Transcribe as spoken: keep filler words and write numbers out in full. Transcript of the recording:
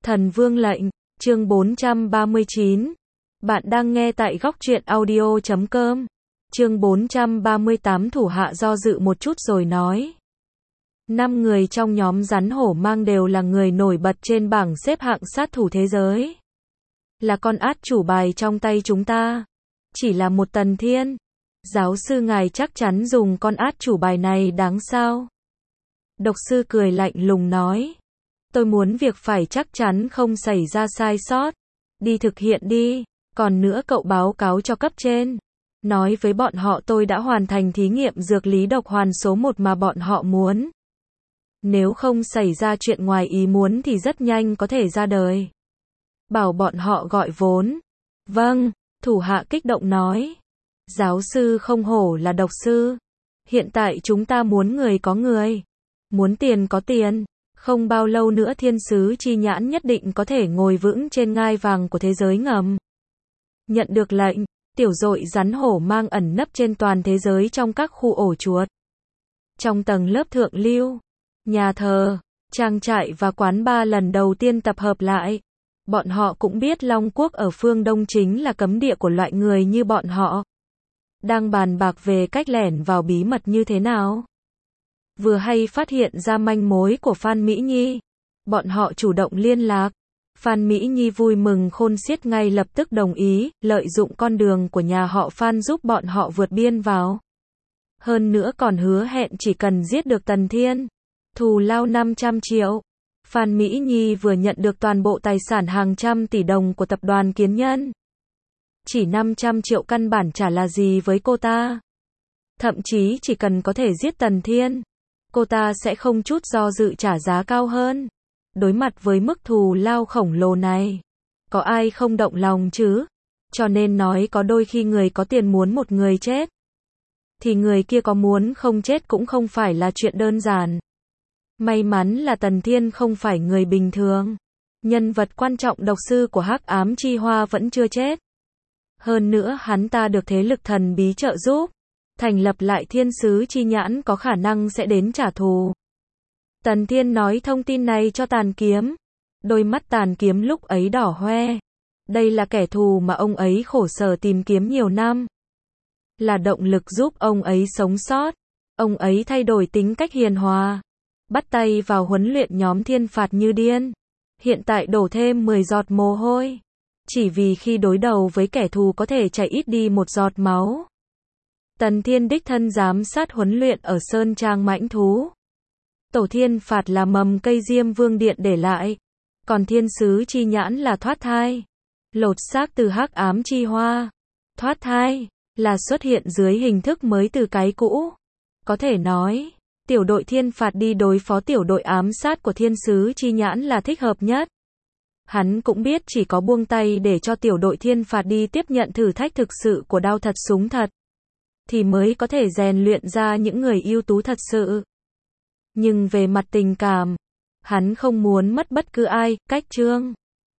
Thần Vương lệnh, chương bốn trăm ba mươi chín. Bạn đang nghe tại góc truyện audio chấm com. Chương bốn trăm ba mươi tám. Thủ hạ do dự một chút rồi nói. Năm người trong nhóm rắn hổ mang đều là người nổi bật trên bảng xếp hạng sát thủ thế giới. Là con át chủ bài trong tay chúng ta. Chỉ là một Tần Thiên. Giáo sư ngài chắc chắn dùng con át chủ bài này đáng sao? Độc sư cười lạnh lùng nói. Tôi muốn việc phải chắc chắn không xảy ra sai sót. Đi thực hiện đi. Còn nữa cậu báo cáo cho cấp trên. Nói với bọn họ tôi đã hoàn thành thí nghiệm dược lý độc hoàn số một mà bọn họ muốn. Nếu không xảy ra chuyện ngoài ý muốn thì rất nhanh có thể ra đời. Bảo bọn họ gọi vốn. Vâng, thủ hạ kích động nói. Giáo sư không hổ là độc sư. Hiện tại chúng ta muốn người có người. Muốn tiền có tiền. Không bao lâu nữa thiên sứ chi nhãn nhất định có thể ngồi vững trên ngai vàng của thế giới ngầm. Nhận được lệnh, tiểu dội rắn hổ mang ẩn nấp trên toàn thế giới trong các khu ổ chuột. Trong tầng lớp thượng lưu, nhà thờ, trang trại và quán bar lần đầu tiên tập hợp lại. Bọn họ cũng biết Long Quốc ở phương Đông chính là cấm địa của loại người như bọn họ. Đang bàn bạc về cách lẻn vào bí mật như thế nào. Vừa hay phát hiện ra manh mối của Phan Mỹ Nhi. Bọn họ chủ động liên lạc. Phan Mỹ Nhi vui mừng khôn xiết ngay lập tức đồng ý, lợi dụng con đường của nhà họ Phan giúp bọn họ vượt biên vào. Hơn nữa còn hứa hẹn chỉ cần giết được Tần Thiên. Thù lao năm trăm triệu. Phan Mỹ Nhi vừa nhận được toàn bộ tài sản hàng trăm tỷ đồng của tập đoàn Kiến Nhân. Chỉ năm trăm triệu căn bản chả là gì với cô ta. Thậm chí chỉ cần có thể giết Tần Thiên. Cô ta sẽ không chút do dự trả giá cao hơn. Đối mặt với mức thù lao khổng lồ này, có ai không động lòng chứ? Cho nên nói có đôi khi người có tiền muốn một người chết, thì người kia có muốn không chết cũng không phải là chuyện đơn giản. May mắn là Tần Thiên không phải người bình thường. Nhân vật quan trọng độc sư của Hắc Ám Chi Hoa vẫn chưa chết. Hơn nữa hắn ta được thế lực thần bí trợ giúp. Thành lập lại thiên sứ chi nhãn có khả năng sẽ đến trả thù. Tần Thiên nói thông tin này cho Tàn Kiếm. Đôi mắt Tàn Kiếm lúc ấy đỏ hoe. Đây là kẻ thù mà ông ấy khổ sở tìm kiếm nhiều năm. Là động lực giúp ông ấy sống sót. Ông ấy thay đổi tính cách hiền hòa. Bắt tay vào huấn luyện nhóm thiên phạt như điên. Hiện tại đổ thêm mười giọt mồ hôi. Chỉ vì khi đối đầu với kẻ thù có thể chảy ít đi một giọt máu. Tần Thiên đích thân giám sát huấn luyện ở Sơn Trang Mãnh Thú. Tổ thiên phạt là mầm cây Diêm Vương Điện để lại. Còn thiên sứ chi nhãn là thoát thai. Lột xác từ Hắc Ám Chi Hoa. Thoát thai là xuất hiện dưới hình thức mới từ cái cũ. Có thể nói, tiểu đội thiên phạt đi đối phó tiểu đội ám sát của thiên sứ chi nhãn là thích hợp nhất. Hắn cũng biết chỉ có buông tay để cho tiểu đội thiên phạt đi tiếp nhận thử thách thực sự của đao thật súng thật, thì mới có thể rèn luyện ra những người ưu tú thật sự. Nhưng về mặt tình cảm, hắn không muốn mất bất cứ ai. Cách chương